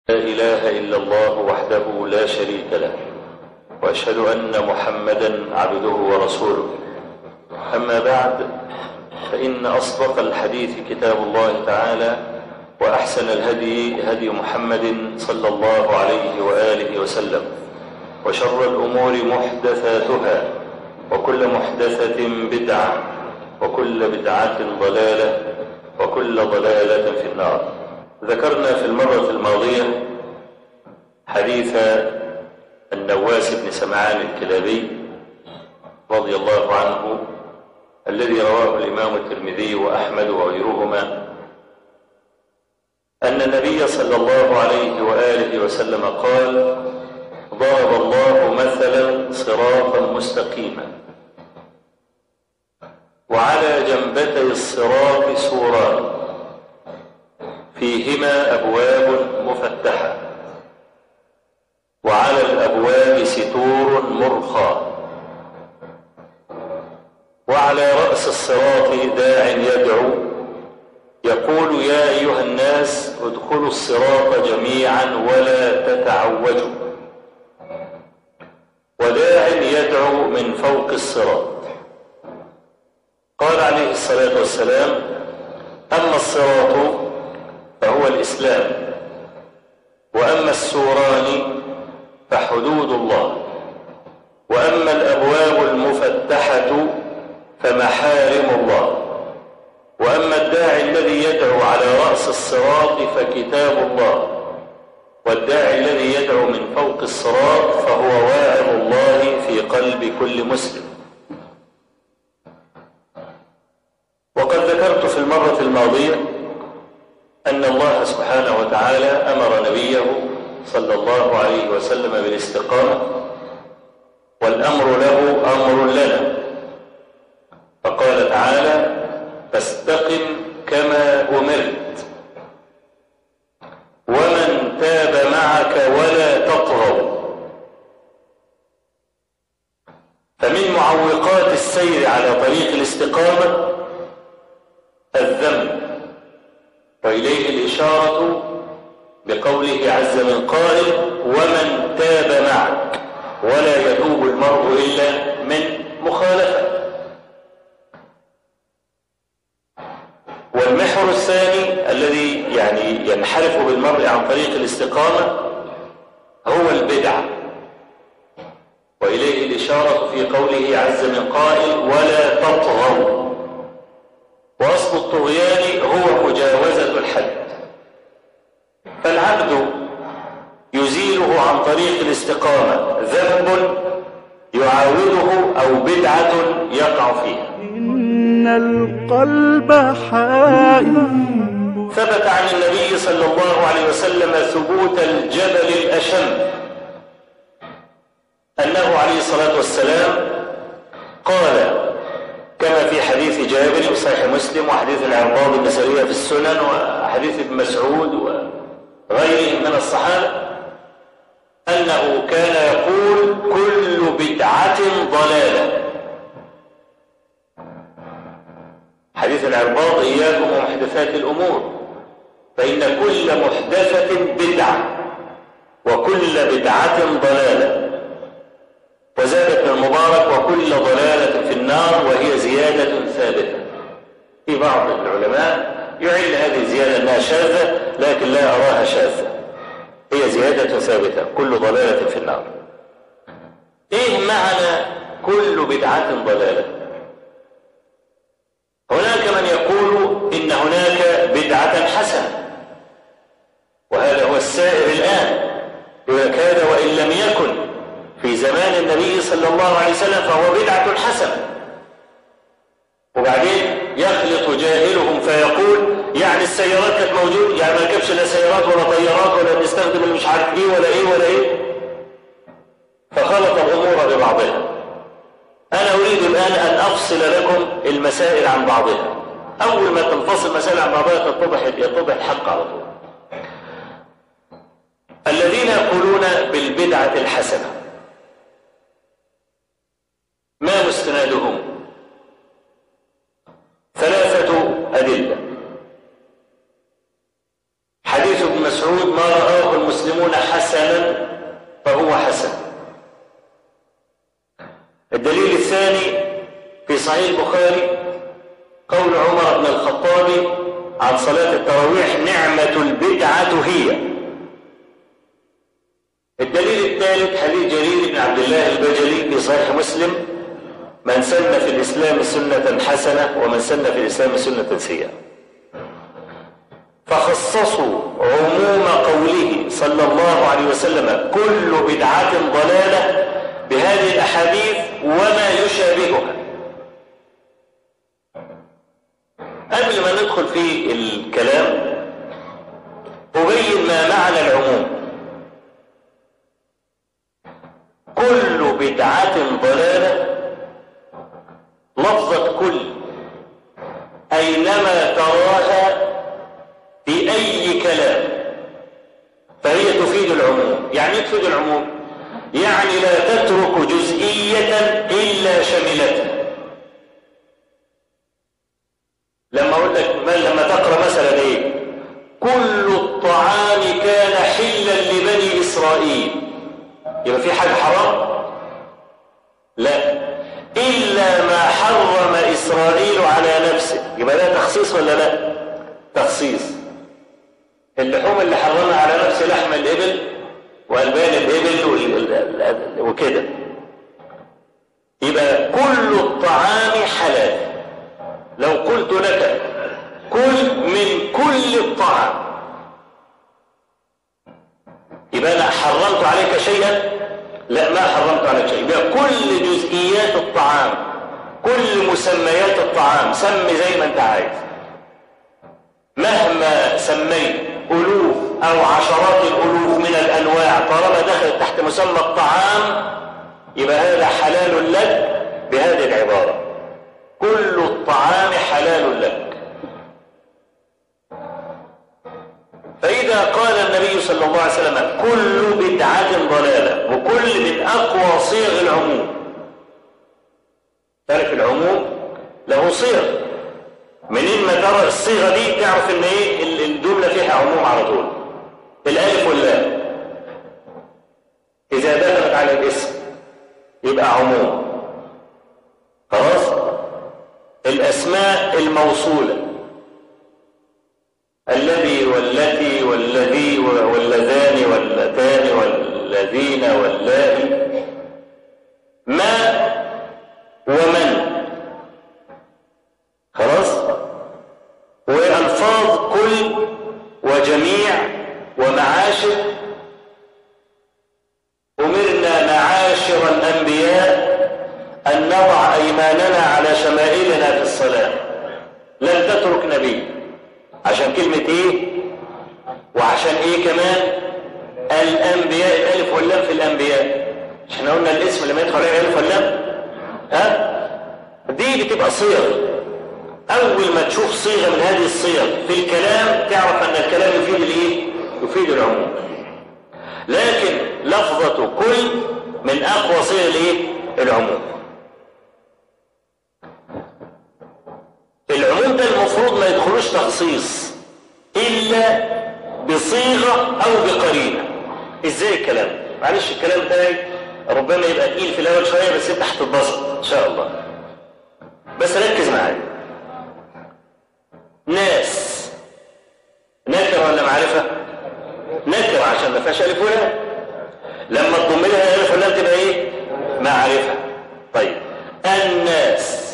لا إله إلا الله وحده لا شريك له، وأشهد أن محمدا عبده ورسوله. أما بعد، فإن أصدق الحديث كتاب الله تعالى، وأحسن الهدي هدي محمد صلى الله عليه وآله وسلم، وشر الأمور محدثاتها، وكل محدثة بدعة، وكل بدعة ضلالة، وكل ضلالة في النار. ذكرنا في المرة الماضية حديث النواس بن سمعان الكلابي رضي الله عنه، الذي رواه الإمام الترمذي وأحمد وغيرهما، أن النبي صلى الله عليه وآله وسلم قال: ضرب الله مثلا صراطا مستقيما، وعلى جنبتي الصراط سوران فيهما أبواب مفتحة، وعلى الأبواب ستور مرخى، وعلى رأس الصراط داع يدعو يقول: يا أيها الناس ادخلوا الصراط جميعا ولا تتعوجوا، وداع يدعو من فوق الصراط. قال عليه الصلاة والسلام: أما الصراط فهو الإسلام، وأما السوران فحدود الله، وأما الأبواب المفتحة فمحارم الله، وأما الداعي الذي يدعو على رأس الصراط فكتاب الله، والداعي الذي يدعو من فوق الصراط فهو واعظ الله في قلب كل مسلم. وقد ذكرت في المرة الماضية أن الله سبحانه وتعالى أمر نبيه صلى الله عليه وسلم بالاستقامة، والأمر له أمر لنا، فقال تعالى: فاستقم كما أمرت ومن تاب معك ولا تطغوا. فمن معوقات السير على طريق الاستقامة الذنب، وإليه الإشارة بقوله عز من قائل: ومن تاب معك، ولا يتوب المرء إلا من مخالفة. والمحور الثاني الذي ينحرف بالمرء عن طريق الاستقامة هو البدعة، وإليه الإشارة في قوله عز من قائل: ولا تطغوا. وأصل الطغيان هو مجاوزة الحد، فالعبد يزيله عن طريق الاستقامة ذنب يعاوده أو بدعة يقع فيها. إن القلب حائر. ثبت عن النبي صلى الله عليه وسلم ثبوت الجبل الأشم، أنه عليه الصلاة والسلام قال كما في حديث جابر في صحيح مسلم، وحديث العرباض بن سرية في السنن، وحديث ابن مسعود وغيرهم من الصحابة، أنه كان يقول: كل بدعة ضلالة. حديث العرباض: إياكم ومحدثات الأمور، فإن كل محدثة بدعة، وكل بدعة ضلالة. وزاد ابن المبارك: وكل ضلالة في النار، وهي زيادة ثابتة. في بعض العلماء يعل هذه الزيادة أنها شاذة، لكن لا أراها شاذة، هي زيادة ثابتة، كل ضلالة في النار. إيه معنى كل بدعة ضلالة؟ هناك من يقول إن هناك بدعة حسنة، وهذا هو السائر الآن، وكاد وإن لم يكن في زمان النبي صلى الله عليه وسلم فهو بدعة حسنة. وبعدين يخلط جاهلهم فيقول: يعني السيارات كانت موجودة، يعني ما ركبش لا سيارات ولا طيارات ولا بنستخدم اللي مش عارف ايه ولا ايه ولا ايه، فخلط الأمور ببعضها. أنا أريد الآن أن أفصل لكم المسائل عن بعضها. أول ما تنفصل مسائل عن بعضها يتضح الحق على طول. الذين يقولون بالبدعة الحسنة ما مستندهم؟ ثلاثة أدلة. حديث ابن مسعود: ما رآه المسلمون حسنا فهو حسن. الدليل الثاني في صحيح البخاري قول عمر بن الخطاب عن صلاة التراويح: نعمة البدعة هي. الدليل الثالث حديث جرير بن عبد الله البجلي في صحيح مسلم: من سن في الإسلام سنة حسنة ومن سن في الإسلام سنة سيئة. فخصصوا عموم قوله صلى الله عليه وسلم: كل بدعة ضلالة، بهذه الأحاديث وما يشابهها. قبل ما ندخل في الكلام أبين ما معنى العموم. كل بدعة ضلالة، لفظة كل أينما تراها في أي كلام فهي تفيد العموم. يعني ايه تفيد العموم؟ يعني لا تترك جزئية إلا شملتها. لما أقول لك لما تقرأ مثلا إيه: كل الطعام كان حلا لبني إسرائيل، يبقى في حاجة حرام؟ لا، إلا ما حرم إسرائيل على نفسه. يبقى ده تخصيص ولا لا؟ تخصيص. اللحوم اللي حرمها على نفسه لحم الإبل وألبان الإبل وكده. يبقى كل الطعام حلال. لو قلت لك كل من كل الطعام، يبقى أنا حرمت عليك شيئا؟ لا، ما حرمت عليك شيء. يبقى كل جزئيات الطعام، كل مسميات الطعام، سمي زي ما انت عايز، مهما سميت ألوف أو عشرات الألوف من الأنواع، طالما دخلت تحت مسمى الطعام يبقى هذا حلال لك بهذه العبارة: كل الطعام حلال لك. فإذا قال النبي صلى الله عليه وسلم كل بدعة ضلالة، وكل من أقوى صيغ العموم. تعرف العموم له صيغ، منين ما ترى الصيغة دي تعرف ان ايه الجملة فيها عموم على طول. الألف واللام إذا دخلت على الاسم يبقى عموم. خلاص؟ الأسماء الموصولة: الذي والتي والذي واللذان واللتان والذين واللائي، ما ومن. خلاص؟ وألفاظ كل وجميع ومعاشر. أمرنا معاشر الأنبياء أن نضع أيماننا على شمائلنا في الصلاة، لن تترك نبي. عشان كلمة ايه؟ وعشان ايه كمان؟ الأنبياء، الألف واللام في الأنبياء. عشان قلنا الاسم لما يدخل عليه ألف واللام دي بتبقى صيغ. أول ما تشوف صيغة من هذه الصيغ في الكلام تعرف أن الكلام يفيد الايه؟ يفيد العموم. لكن لفظة كل من أقوى صيغ الايه؟ العموم. العموم ده المفروض ما يدخلوش تخصيص إلا بصيغة أو بقرينة. إزاي الكلام؟ معلش الكلام ده ربما يبقى تقيل في الأول شوية، بس أنت هتتبسط إن شاء الله. بس ركز معايا. ناس نكرة ولا معرفة؟ نكرة عشان ما فيهاش ألف ولام. لما تضم لها ألف ولام تبقى إيه؟ معرفة. طيب الناس